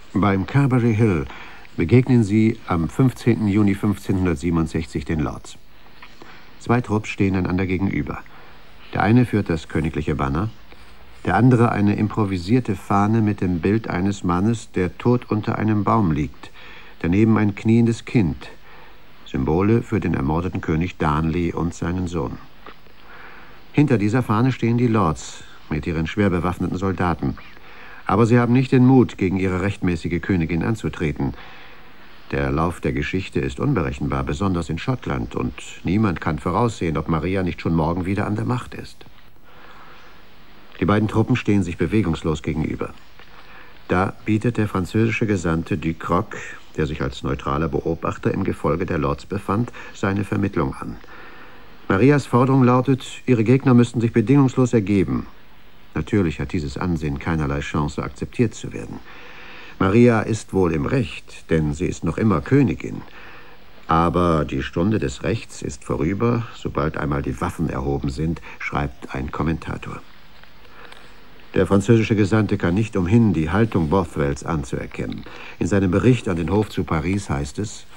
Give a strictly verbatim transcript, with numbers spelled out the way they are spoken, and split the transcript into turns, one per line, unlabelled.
Beim Carberry Hill begegnen sie am fünfzehnten Juni fünfzehnhundertsiebenundsechzig den Lords. Zwei Trupps stehen einander gegenüber. Der eine führt das königliche Banner, der andere eine improvisierte Fahne mit dem Bild eines Mannes, der tot unter einem Baum liegt, daneben ein kniendes Kind, Symbole für den ermordeten König Darnley und seinen Sohn. Hinter dieser Fahne stehen die Lords mit ihren schwer bewaffneten Soldaten. Aber sie haben nicht den Mut, gegen ihre rechtmäßige Königin anzutreten. Der Lauf der Geschichte ist unberechenbar, besonders in Schottland, und niemand kann voraussehen, ob Maria nicht schon morgen wieder an der Macht ist. Die beiden Truppen stehen sich bewegungslos gegenüber. Da bietet der französische Gesandte Ducrocq, der sich als neutraler Beobachter im Gefolge der Lords befand, seine Vermittlung an. Marias Forderung lautet, ihre Gegner müssten sich bedingungslos ergeben. Natürlich hat dieses Ansehen keinerlei Chance, akzeptiert zu werden. Maria ist wohl im Recht, denn sie ist noch immer Königin. Aber die Stunde des Rechts ist vorüber, sobald einmal die Waffen erhoben sind, schreibt ein Kommentator. Der französische Gesandte kann nicht umhin, die Haltung Bothwells anzuerkennen. In seinem Bericht an den Hof zu Paris heißt es: